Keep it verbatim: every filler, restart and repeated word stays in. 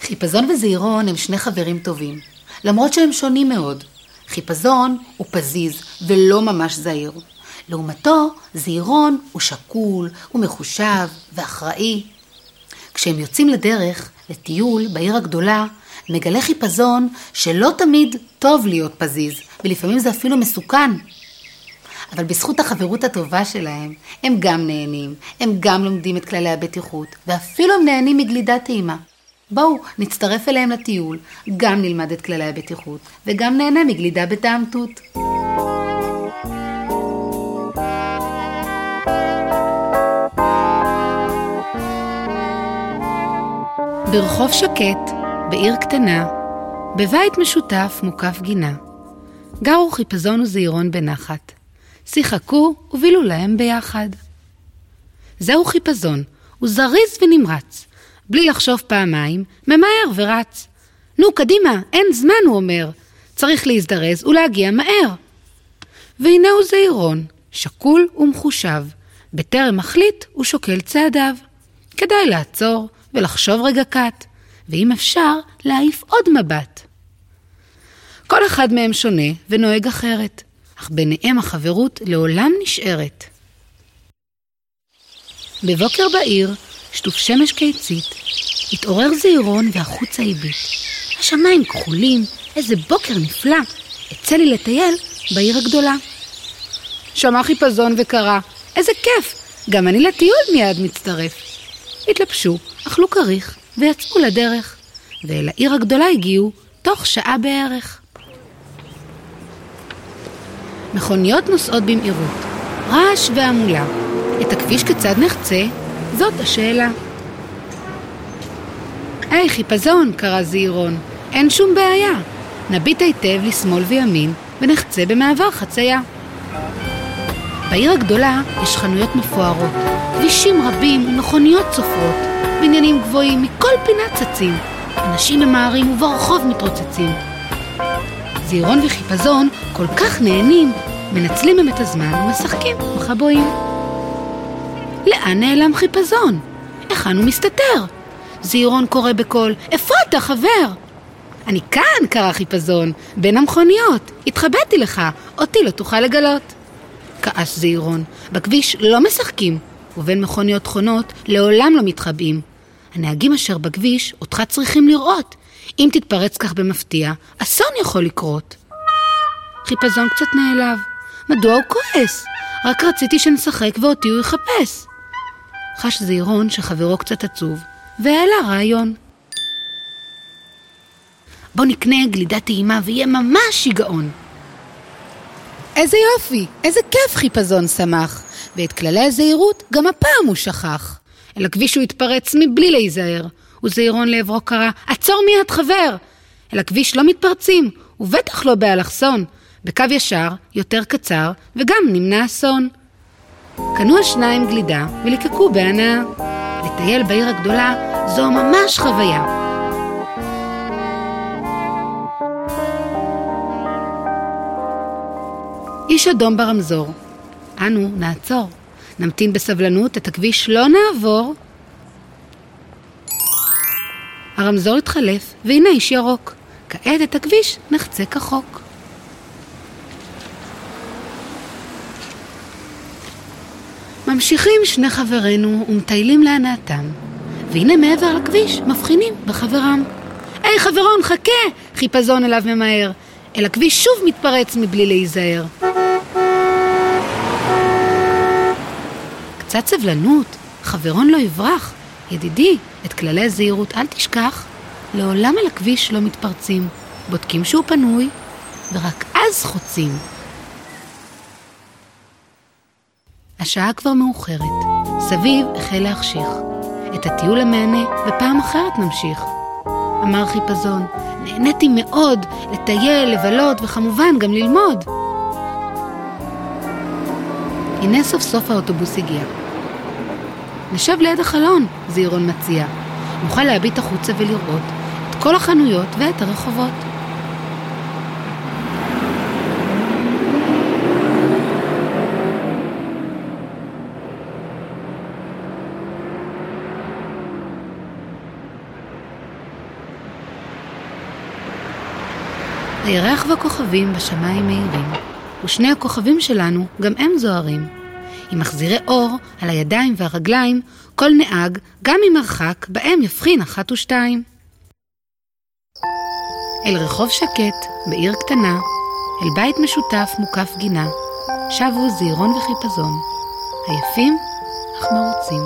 חיפזון וזעירון הם שני חברים טובים, למרות שהם שונים מאוד. חיפזון הוא פזיז ולא ממש זהיר. לעומתו, זעירון הוא שקול, הוא מחושב ואחראי. כשהם יוצאים לדרך, לטיול בעיר הגדולה, מגלה חיפזון שלא תמיד טוב להיות פזיז, ולפעמים זה אפילו מסוכן. אבל בזכות החברות הטובה שלהם, הם גם נהנים, הם גם לומדים את כללי הבטיחות, ואפילו הם נהנים מגלידת טעימה. בואו, נצטרף אליהם לטיול, גם נלמד את כללי הבטיחות, וגם נהנה מגלידה בטעם תות. ברחוב שקט, בעיר קטנה, בבית משותף מוקף גינה, גרו חיפזון וזעירון בנחת. שיחקו ובילו להם ביחד. זהו חיפזון, הוא זריז ונמרץ. בלי לחשוב פעמיים, ממהר ורץ. נו, קדימה, אין זמן, הוא אומר. צריך להזדרז ולהגיע מהר. והנה הוא זעירון, שקול ומחושב. בטרם מחליט הוא שוקל צעדיו. כדאי לעצור ולחשוב רגע קט, ואם אפשר, להעיף עוד מבט. כל אחד מהם שונה ונוהג אחרת, אך ביניהם החברות לעולם נשארת. בבוקר בעיר, שטוף שמש קיצית, התעורר זעירון והחוצה הביט. השמיים כחולים, איזה בוקר נפלא, אצא לי לטייל בעיר הגדולה. שמע חיפזון וקרא, איזה כיף, גם אני לטיול מיד מצטרף. התלבשו, אכלו כריך ויצאו לדרך, ואל העיר הגדולה הגיעו תוך שעה בערך. מכוניות נוסעות במהירות, רעש והמולה. את הכביש כיצד נחצה? זאת השאלה. היי חיפזון, קרא זעירון, אין שום בעיה. נביט היטב לשמאל וימין ונחצה במעבר חצייה. בעיר הגדולה יש חנויות מפוארות, כבישים רבים ומכוניות צופרות, בניינים גבוהים מכל פינה צצים, אנשים ממהרים וברחוב מתרוצצים. זעירון וחיפזון כל כך נהנים, מנצלים הם את הזמן ומשחקים מחבואים. לאן נעלם חיפזון? היכן הוא מסתתר? זעירון קורא בקול, איפה אתה חבר? אני כאן, קרא חיפזון, בין המכוניות, התחבאתי לך, אותי לא תוכל לגלות. כעס זעירון, בכביש לא משחקים, ובין מכוניות חונות לעולם לא מתחבאים. הנהגים אשר בכביש אותך צריכים לראות, אם תתפרץ כך במפתיע, אסון יכול לקרות. חיפזון קצת נעלב, מדוע הוא כועס? רק רציתי שנשחק ואותי הוא יחפש. חש זעירון שחברו קצת עצוב, והעלה רעיון. בוא נקנה גלידת טעימה ויהיה ממש שיגעון. איזה יופי, איזה כיף, חיפזון שמח, ואת כללי הזהירות גם הפעם הוא שכח. אל הכביש הוא התפרץ מבלי להיזהר, וזעירון לעברו קרא, עצור מיד חבר. אל הכביש לא מתפרצים, ובטח לא באלכסון, בקו ישר, יותר קצר, וגם נמנע אסון. קנו השניים גלידה וליקקו בהנאה. לטייל בעיר הגדולה זו ממש חוויה. איש אדום ברמזור. אנו נעצור. נמתין בסבלנות, את הכביש לא נעבור. הרמזור התחלף, והנה איש ירוק. כעת את הכביש נחצה כחוק. ממשיכים שני חברינו ומטיילים להנאתם. והנה מעבר לכביש מבחינים בחברם. היי חברון, חכה! חיפזון אליו ממהר. אל הכביש שוב מתפרץ מבלי להיזהר. קצת סבלנות, חברון לא יברח. ידידי, את כללי הזהירות אל תשכח. לעולם על הכביש לא מתפרצים. בודקים שהוא פנוי, ורק אז חוצים. השעה כבר מאוחרת. סביב החל להחשיך. את הטיול המענה ופעם אחרת נמשיך. אמר חיפזון, נהניתי מאוד לטייל, לבלות וכמובן גם ללמוד. הנה סוף סוף האוטובוס הגיע. נשב ליד החלון, זעירון מציע. נוכל להביט החוצה ולראות את כל החנויות ואת הרחובות. הירח והכוכבים בשמיים מהירים, ושני הכוכבים שלנו גם הם זוהרים. עם מחזירי אור על הידיים והרגליים, כל נהג, גם ממרחק, בהם יבחין אחת ושתיים. אל רחוב שקט, בעיר קטנה, אל בית משותף מוקף גינה, שבו זהירון וחיפזון, עייפים אך מרוצים.